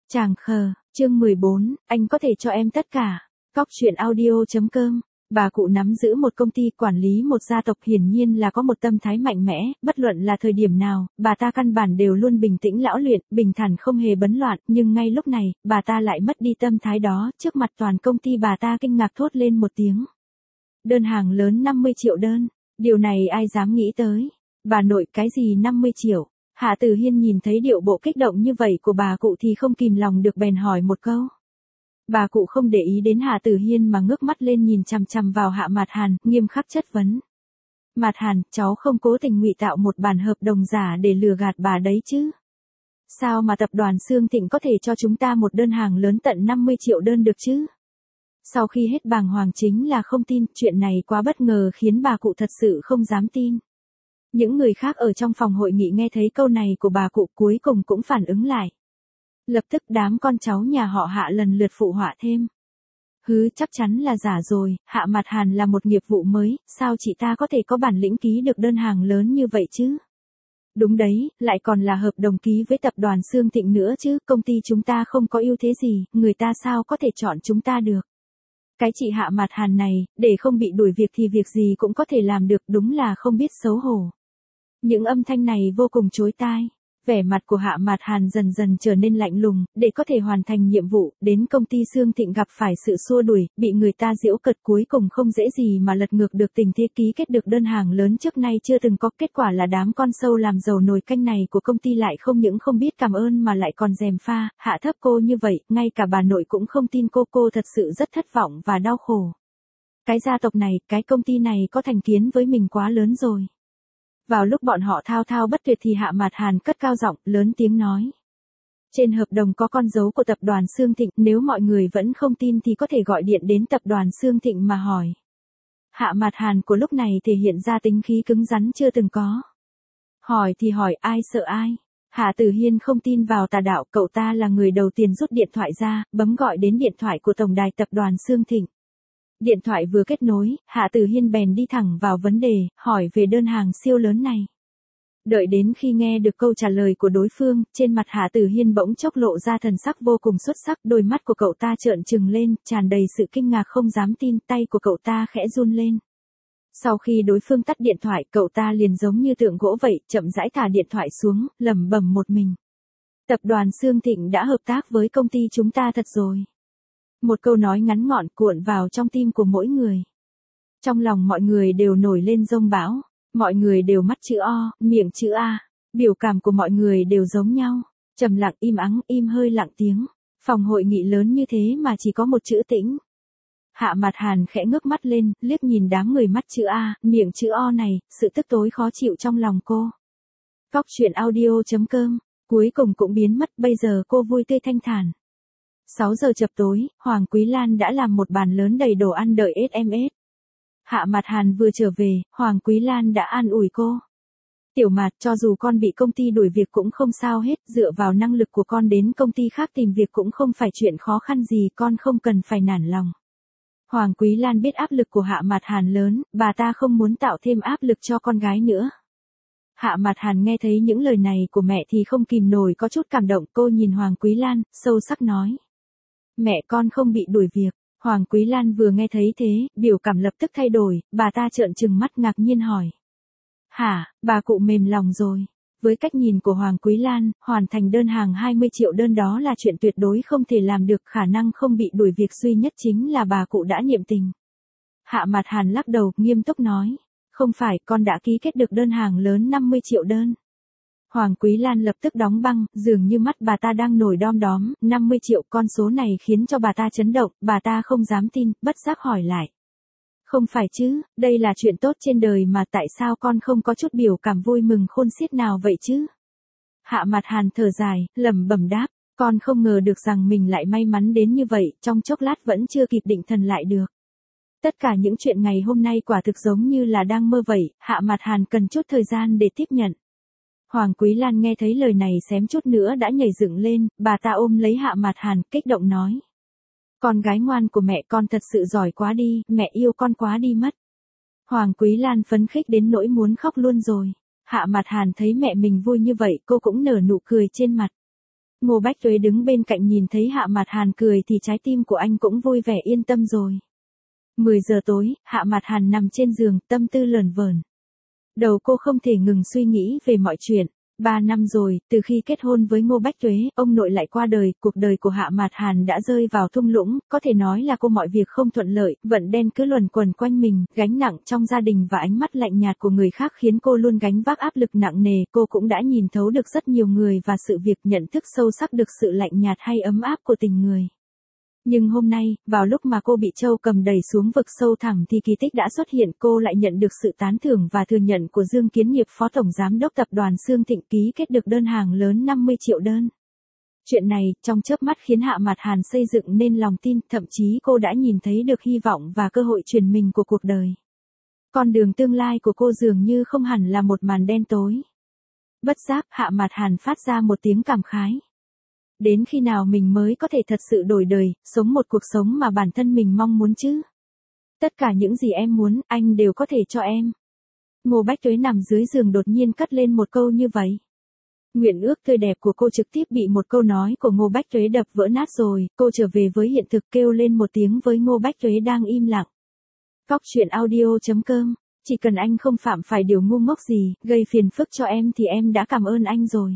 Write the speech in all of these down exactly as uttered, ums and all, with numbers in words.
Chàng khờ, chương mười bốn, anh có thể cho em tất cả. Cóc truyện audio.com. Bà cụ nắm giữ một công ty, quản lý một gia tộc, hiển nhiên là có một tâm thái mạnh mẽ, bất luận là thời điểm nào, bà ta căn bản đều luôn bình tĩnh lão luyện, bình thản không hề bấn loạn, nhưng ngay lúc này, bà ta lại mất đi tâm thái đó, trước mặt toàn công ty bà ta kinh ngạc thốt lên một tiếng. Đơn hàng lớn năm mươi triệu đơn, điều này ai dám nghĩ tới. Bà nội, cái gì năm mươi triệu? Hạ Tử Hiên nhìn thấy điệu bộ kích động như vậy của bà cụ thì không kìm lòng được bèn hỏi một câu. Bà cụ không để ý đến Hạ Tử Hiên mà ngước mắt lên nhìn chằm chằm vào Hạ Mạt Hàn, nghiêm khắc chất vấn. Mạt Hàn, cháu không cố tình ngụy tạo một bản hợp đồng giả để lừa gạt bà đấy chứ? Sao mà tập đoàn Sương Thịnh có thể cho chúng ta một đơn hàng lớn tận năm mươi triệu đơn được chứ? Sau khi hết bàng hoàng chính là không tin, chuyện này quá bất ngờ khiến bà cụ thật sự không dám tin. Những người khác ở trong phòng hội nghị nghe thấy câu này của bà cụ cuối cùng cũng phản ứng lại. Lập tức đám con cháu nhà họ Hạ lần lượt phụ họa thêm. Hứ, chắc chắn là giả rồi, Hạ Mạt Hàn là một nghiệp vụ mới, sao chị ta có thể có bản lĩnh ký được đơn hàng lớn như vậy chứ? Đúng đấy, lại còn là hợp đồng ký với tập đoàn Sương Thịnh nữa chứ, công ty chúng ta không có ưu thế gì, người ta sao có thể chọn chúng ta được? Cái chị Hạ Mạt Hàn này, để không bị đuổi việc thì việc gì cũng có thể làm được, đúng là không biết xấu hổ. Những âm thanh này vô cùng chói tai. Vẻ mặt của Hạ Mạt Hàn dần dần trở nên lạnh lùng, để có thể hoàn thành nhiệm vụ, đến công ty Sương Thịnh gặp phải sự xua đuổi, bị người ta giễu cợt, cuối cùng không dễ gì mà lật ngược được tình thế, ký kết được đơn hàng lớn trước nay chưa từng có. Kết quả là đám con sâu làm giàu nồi canh này của công ty lại không những không biết cảm ơn mà lại còn gièm pha, hạ thấp cô như vậy, ngay cả bà nội cũng không tin cô, cô thật sự rất thất vọng và đau khổ. Cái gia tộc này, cái công ty này có thành kiến với mình quá lớn rồi. Vào lúc bọn họ thao thao bất tuyệt thì Hạ Mạt Hàn cất cao giọng, lớn tiếng nói. Trên hợp đồng có con dấu của tập đoàn Sương Thịnh, nếu mọi người vẫn không tin thì có thể gọi điện đến tập đoàn Sương Thịnh mà hỏi. Hạ Mạt Hàn của lúc này thể hiện ra tính khí cứng rắn chưa từng có. Hỏi thì hỏi, ai sợ ai? Hạ Tử Hiên không tin vào tà đạo, cậu ta là người đầu tiên rút điện thoại ra, bấm gọi đến điện thoại của tổng đài tập đoàn Sương Thịnh. Điện thoại vừa kết nối, Hạ Tử Hiên bèn đi thẳng vào vấn đề, hỏi về đơn hàng siêu lớn này. Đợi đến khi nghe được câu trả lời của đối phương, trên mặt Hạ Tử Hiên bỗng chốc lộ ra thần sắc vô cùng xuất sắc, đôi mắt của cậu ta trợn trừng lên, tràn đầy sự kinh ngạc không dám tin, tay của cậu ta khẽ run lên. Sau khi đối phương tắt điện thoại, cậu ta liền giống như tượng gỗ vậy, chậm rãi thả điện thoại xuống, lẩm bẩm một mình. Tập đoàn Sương Thịnh đã hợp tác với công ty chúng ta thật rồi. Một câu nói ngắn ngọn cuộn vào trong tim của mỗi người. Trong lòng mọi người đều nổi lên giông bão, mọi người đều mắt chữ O, miệng chữ A, biểu cảm của mọi người đều giống nhau, trầm lặng, im ắng, im hơi lặng tiếng. Phòng hội nghị lớn như thế mà chỉ có một chữ tĩnh. Hạ Mạt Hàn khẽ ngước mắt lên, liếc nhìn đám người mắt chữ A, miệng chữ O này, sự tức tối khó chịu trong lòng cô. Cóc truyện audio.com, cuối cùng cũng biến mất, bây giờ cô vui tươi thanh thản. sáu giờ chập tối, Hoàng Quý Lan đã làm một bàn lớn đầy đồ ăn đợi ét em ét. Hạ Mạt Hàn vừa trở về, Hoàng Quý Lan đã an ủi cô. Tiểu Mạt, cho dù con bị công ty đuổi việc cũng không sao hết, dựa vào năng lực của con đến công ty khác tìm việc cũng không phải chuyện khó khăn gì, con không cần phải nản lòng. Hoàng Quý Lan biết áp lực của Hạ Mạt Hàn lớn, bà ta không muốn tạo thêm áp lực cho con gái nữa. Hạ Mạt Hàn nghe thấy những lời này của mẹ thì không kìm nổi có chút cảm động, cô nhìn Hoàng Quý Lan, sâu sắc nói. Mẹ con không bị đuổi việc. Hoàng Quý Lan vừa nghe thấy thế, biểu cảm lập tức thay đổi, bà ta trợn trừng mắt ngạc nhiên hỏi. Hả, bà cụ mềm lòng rồi. Với cách nhìn của Hoàng Quý Lan, hoàn thành đơn hàng hai mươi triệu đơn đó là chuyện tuyệt đối không thể làm được, khả năng không bị đuổi việc duy nhất chính là bà cụ đã niệm tình. Hạ Mạt Hàn lắc đầu, nghiêm túc nói. Không phải, con đã ký kết được đơn hàng lớn năm mươi triệu đơn. Hoàng Quý Lan lập tức đóng băng, dường như mắt bà ta đang nổi đom đóm, năm mươi triệu, con số này khiến cho bà ta chấn động, bà ta không dám tin, bất giác hỏi lại. Không phải chứ, đây là chuyện tốt trên đời mà, tại sao con không có chút biểu cảm vui mừng khôn xiết nào vậy chứ? Hạ Mạt Hàn thở dài, lẩm bẩm đáp, con không ngờ được rằng mình lại may mắn đến như vậy, trong chốc lát vẫn chưa kịp định thần lại được. Tất cả những chuyện ngày hôm nay quả thực giống như là đang mơ vậy, Hạ Mạt Hàn cần chút thời gian để tiếp nhận. Hoàng Quý Lan nghe thấy lời này xém chút nữa đã nhảy dựng lên, bà ta ôm lấy Hạ Mạt Hàn, kích động nói. Con gái ngoan của mẹ con thật sự giỏi quá đi, mẹ yêu con quá đi mất. Hoàng Quý Lan phấn khích đến nỗi muốn khóc luôn rồi. Hạ Mạt Hàn thấy mẹ mình vui như vậy, cô cũng nở nụ cười trên mặt. Ngô Bách Tuế đứng bên cạnh nhìn thấy Hạ Mạt Hàn cười thì trái tim của anh cũng vui vẻ yên tâm rồi. mười giờ tối, Hạ Mạt Hàn nằm trên giường, tâm tư lởn vởn. Đầu cô không thể ngừng suy nghĩ về mọi chuyện. Ba năm rồi, từ khi kết hôn với Ngô Bách Tuế, ông nội lại qua đời, cuộc đời của Hạ Mạt Hàn đã rơi vào thung lũng, có thể nói là cô mọi việc không thuận lợi, vận đen cứ luẩn quẩn quanh mình, gánh nặng trong gia đình và ánh mắt lạnh nhạt của người khác khiến cô luôn gánh vác áp lực nặng nề, cô cũng đã nhìn thấu được rất nhiều người và sự việc, nhận thức sâu sắc được sự lạnh nhạt hay ấm áp của tình người. Nhưng hôm nay, vào lúc mà cô bị Châu Cầm đẩy xuống vực sâu thẳm thì kỳ tích đã xuất hiện, cô lại nhận được sự tán thưởng và thừa nhận của Dương Kiến Nghiệp, Phó Tổng Giám đốc Tập đoàn Sương Thịnh, ký kết được đơn hàng lớn năm mươi triệu đơn. Chuyện này, trong chớp mắt khiến Hạ Mạt Hàn xây dựng nên lòng tin, thậm chí cô đã nhìn thấy được hy vọng và cơ hội chuyển mình của cuộc đời. Con đường tương lai của cô dường như không hẳn là một màn đen tối. Bất giác, Hạ Mạt Hàn phát ra một tiếng cảm khái. Đến khi nào mình mới có thể thật sự đổi đời, sống một cuộc sống mà bản thân mình mong muốn chứ? Tất cả những gì em muốn, anh đều có thể cho em. Ngô Bách Tuế nằm dưới giường đột nhiên cất lên một câu như vậy. Nguyện ước tươi đẹp của cô trực tiếp bị một câu nói của Ngô Bách Tuế đập vỡ nát rồi, cô trở về với hiện thực, kêu lên một tiếng với Ngô Bách Tuế đang im lặng. Cóc truyện audio chấm com, chỉ cần anh không phạm phải điều ngu ngốc gì, gây phiền phức cho em thì em đã cảm ơn anh rồi.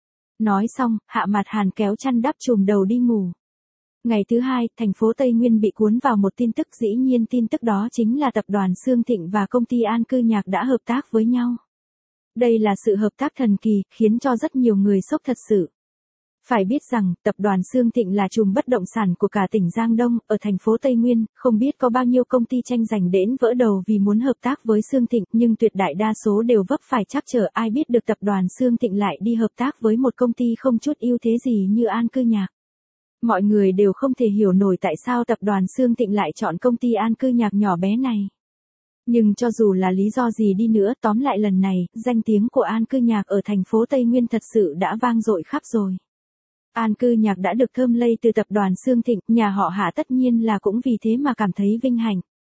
Nói xong, Hạ Mạt Hàn kéo chăn đắp trùm đầu đi ngủ. Ngày thứ hai, thành phố Tây Nguyên bị cuốn vào một tin tức, dĩ nhiên tin tức đó chính là tập đoàn Sương Thịnh và công ty An Cư Nhạc đã hợp tác với nhau. Đây là sự hợp tác thần kỳ, khiến cho rất nhiều người sốc thật sự. Phải biết rằng, tập đoàn Sương Thịnh là chùm bất động sản của cả tỉnh Giang Đông, ở thành phố Tây Nguyên, không biết có bao nhiêu công ty tranh giành đến vỡ đầu vì muốn hợp tác với Sương Thịnh, nhưng tuyệt đại đa số đều vấp phải trắc trở, ai biết được tập đoàn Sương Thịnh lại đi hợp tác với một công ty không chút ưu thế gì như An Cư Nhạc. Mọi người đều không thể hiểu nổi tại sao tập đoàn Sương Thịnh lại chọn công ty An Cư Nhạc nhỏ bé này. Nhưng cho dù là lý do gì đi nữa, tóm lại lần này, danh tiếng của An Cư Nhạc ở thành phố Tây Nguyên thật sự đã vang dội khắp rồi. An Cư Nhạc đã được thơm lây từ tập đoàn Sương Thịnh, nhà họ Hạ tất nhiên là cũng vì thế mà cảm thấy vinh hạnh.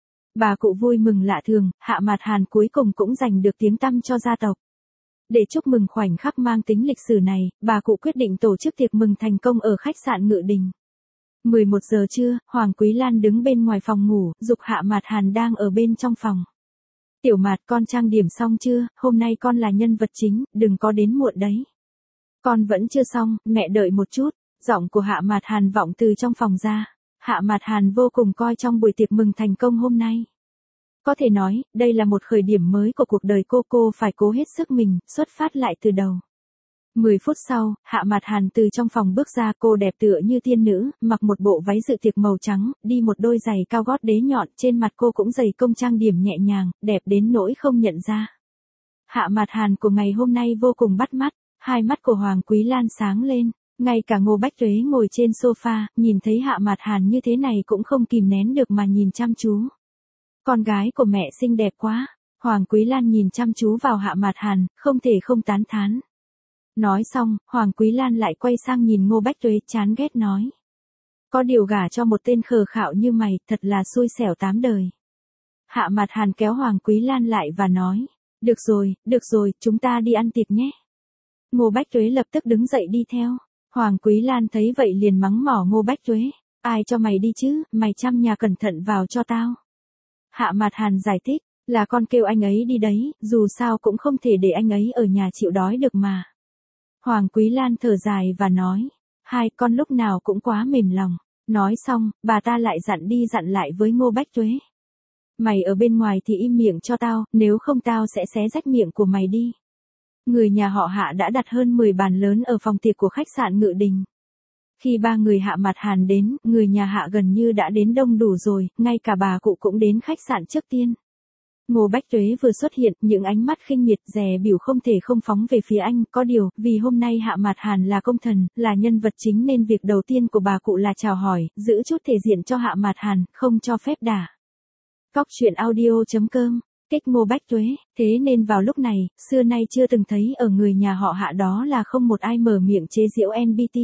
Bà cụ vui mừng lạ thường, Hạ Mạt Hàn cuối cùng cũng giành được tiếng tăm cho gia tộc. Để chúc mừng khoảnh khắc mang tính lịch sử này, bà cụ quyết định tổ chức tiệc mừng thành công ở khách sạn Ngự Đình. mười một giờ trưa, Hoàng Quý Lan đứng bên ngoài phòng ngủ, giục Hạ Mạt Hàn đang ở bên trong phòng. Tiểu Mạt, con trang điểm xong chưa, hôm nay con là nhân vật chính, đừng có đến muộn đấy. Con vẫn chưa xong, mẹ đợi một chút. Giọng của Hạ Mạt Hàn vọng từ trong phòng ra. Hạ Mạt Hàn vô cùng coi trọng buổi tiệc mừng thành công hôm nay. Có thể nói, đây là một khởi điểm mới của cuộc đời cô, cô phải cố hết sức mình, xuất phát lại từ đầu. mười phút sau, Hạ Mạt Hàn từ trong phòng bước ra, cô đẹp tựa như tiên nữ, mặc một bộ váy dự tiệc màu trắng, đi một đôi giày cao gót đế nhọn, trên mặt cô cũng dày công trang điểm nhẹ nhàng, đẹp đến nỗi không nhận ra. Hạ Mạt Hàn của ngày hôm nay vô cùng bắt mắt, hai mắt của Hoàng Quý Lan sáng lên, ngay cả Ngô Bách Tuế ngồi trên sofa, nhìn thấy Hạ Mạt Hàn như thế này cũng không kìm nén được mà nhìn chăm chú. Con gái của mẹ xinh đẹp quá. Hoàng Quý Lan nhìn chăm chú vào Hạ Mạt Hàn, không thể không tán thán. Nói xong, Hoàng Quý Lan lại quay sang nhìn Ngô Bách Tuế, chán ghét nói. Có điều gả cho một tên khờ khạo như mày, thật là xui xẻo tám đời. Hạ Mạt Hàn kéo Hoàng Quý Lan lại và nói. Được rồi, được rồi, chúng ta đi ăn tiệc nhé. Ngô Bách Tuế lập tức đứng dậy đi theo. Hoàng Quý Lan thấy vậy liền mắng mỏ Ngô Bách Tuế. Ai cho mày đi chứ, mày chăm nhà cẩn thận vào cho tao. Hạ Mạt Hàn giải thích, là con kêu anh ấy đi đấy, dù sao cũng không thể để anh ấy ở nhà chịu đói được mà. Hoàng Quý Lan thở dài và nói, hai con lúc nào cũng quá mềm lòng. Nói xong, bà ta lại dặn đi dặn lại với Ngô Bách Tuế. Mày ở bên ngoài thì im miệng cho tao, nếu không tao sẽ xé rách miệng của mày đi. Người nhà họ Hạ đã đặt hơn mười bàn lớn ở phòng tiệc của khách sạn Ngự Đình. Khi ba người Hạ Mạt Hàn đến, người nhà Hạ gần như đã đến đông đủ rồi, ngay cả bà cụ cũng đến khách sạn trước tiên. Ngô Bách Tuế vừa xuất hiện, những ánh mắt khinh miệt dè bỉu không thể không phóng về phía anh, có điều, vì hôm nay Hạ Mạt Hàn là công thần, là nhân vật chính nên việc đầu tiên của bà cụ là chào hỏi, giữ chút thể diện cho Hạ Mạt Hàn, không cho phép đả. Cóc truyện audio chấm com, kích Ngô Bách Tuế, thế nên vào lúc này, xưa nay chưa từng thấy ở người nhà họ Hạ đó là không một ai mở miệng chế giễu en bê tê.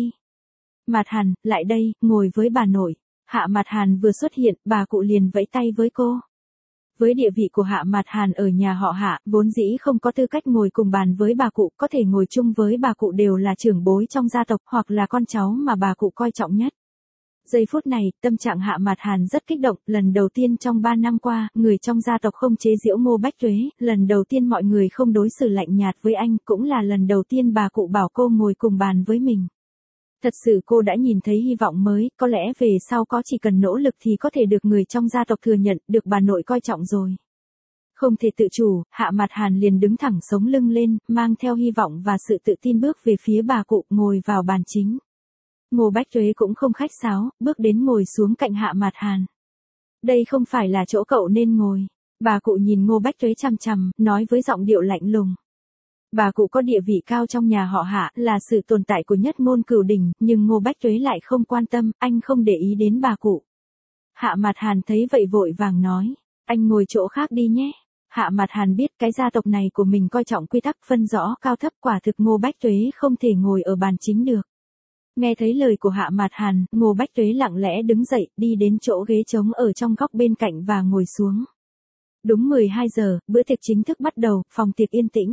Mạt Hàn, lại đây, ngồi với bà nội. Hạ Mạt Hàn vừa xuất hiện, bà cụ liền vẫy tay với cô. Với địa vị của Hạ Mạt Hàn ở nhà họ Hạ, vốn dĩ không có tư cách ngồi cùng bàn với bà cụ, có thể ngồi chung với bà cụ đều là trưởng bối trong gia tộc hoặc là con cháu mà bà cụ coi trọng nhất. Giây phút này, tâm trạng Hạ Mạt Hàn rất kích động, lần đầu tiên trong ba năm qua, người trong gia tộc không chế giễu Ngô Bách Tuế, lần đầu tiên mọi người không đối xử lạnh nhạt với anh, cũng là lần đầu tiên bà cụ bảo cô ngồi cùng bàn với mình. Thật sự cô đã nhìn thấy hy vọng mới, có lẽ về sau có chỉ cần nỗ lực thì có thể được người trong gia tộc thừa nhận, được bà nội coi trọng rồi. Không thể tự chủ, Hạ Mạt Hàn liền đứng thẳng sống lưng lên, mang theo hy vọng và sự tự tin bước về phía bà cụ, ngồi vào bàn chính. Ngô Bách Tuế cũng không khách sáo, bước đến ngồi xuống cạnh Hạ Mạt Hàn. Đây không phải là chỗ cậu nên ngồi. Bà cụ nhìn Ngô Bách Tuế chằm chằm, nói với giọng điệu lạnh lùng. Bà cụ có địa vị cao trong nhà họ Hạ, là sự tồn tại của nhất ngôn cửu đỉnh, nhưng Ngô Bách Tuế lại không quan tâm, anh không để ý đến bà cụ. Hạ Mạt Hàn thấy vậy vội vàng nói, anh ngồi chỗ khác đi nhé. Hạ Mạt Hàn biết cái gia tộc này của mình coi trọng quy tắc phân rõ cao thấp, quả thực Ngô Bách Tuế không thể ngồi ở bàn chính được. Nghe thấy lời của Hạ Mạt Hàn, Ngô Bách Tuế lặng lẽ đứng dậy, đi đến chỗ ghế trống ở trong góc bên cạnh và ngồi xuống. Đúng mười hai giờ, bữa tiệc chính thức bắt đầu, phòng tiệc yên tĩnh.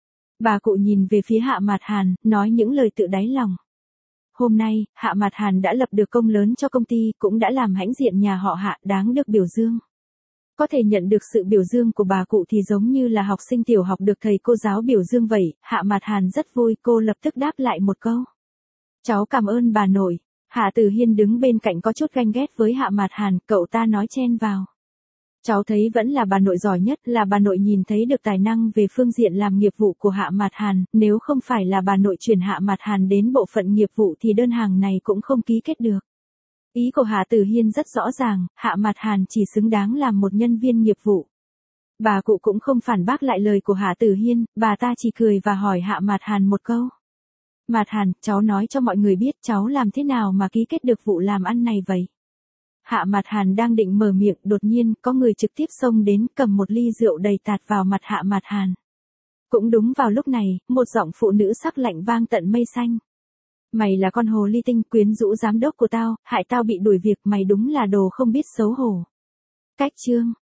Bà cụ nhìn về phía Hạ Mạt Hàn, nói những lời tự đáy lòng. Hôm nay, Hạ Mạt Hàn đã lập được công lớn cho công ty, cũng đã làm hãnh diện nhà họ Hạ, đáng được biểu dương. Có thể nhận được sự biểu dương của bà cụ thì giống như là học sinh tiểu học được thầy cô giáo biểu dương vậy. Hạ Mạt Hàn rất vui, cô lập tức đáp lại một câu. Cháu cảm ơn bà nội. Hạ Tử Hiên đứng bên cạnh có chút ganh ghét với Hạ Mạt Hàn, cậu ta nói chen vào. Cháu thấy vẫn là bà nội giỏi nhất, là bà nội nhìn thấy được tài năng về phương diện làm nghiệp vụ của Hạ Mạt Hàn, nếu không phải là bà nội chuyển Hạ Mạt Hàn đến bộ phận nghiệp vụ thì đơn hàng này cũng không ký kết được. Ý của Hạ Tử Hiên rất rõ ràng, Hạ Mạt Hàn chỉ xứng đáng làm một nhân viên nghiệp vụ. Bà cụ cũng không phản bác lại lời của Hạ Tử Hiên, bà ta chỉ cười và hỏi Hạ Mạt Hàn một câu. Mạt Hàn, cháu nói cho mọi người biết cháu làm thế nào mà ký kết được vụ làm ăn này vậy? Hạ Mạt Hàn đang định mở miệng, đột nhiên, có người trực tiếp xông đến, cầm một ly rượu đầy tạt vào mặt Hạ Mạt Hàn. Cũng đúng vào lúc này, một giọng phụ nữ sắc lạnh vang tận mây xanh. Mày là con hồ ly tinh, quyến rũ giám đốc của tao, hại tao bị đuổi việc, mày đúng là đồ không biết xấu hổ. Cách chương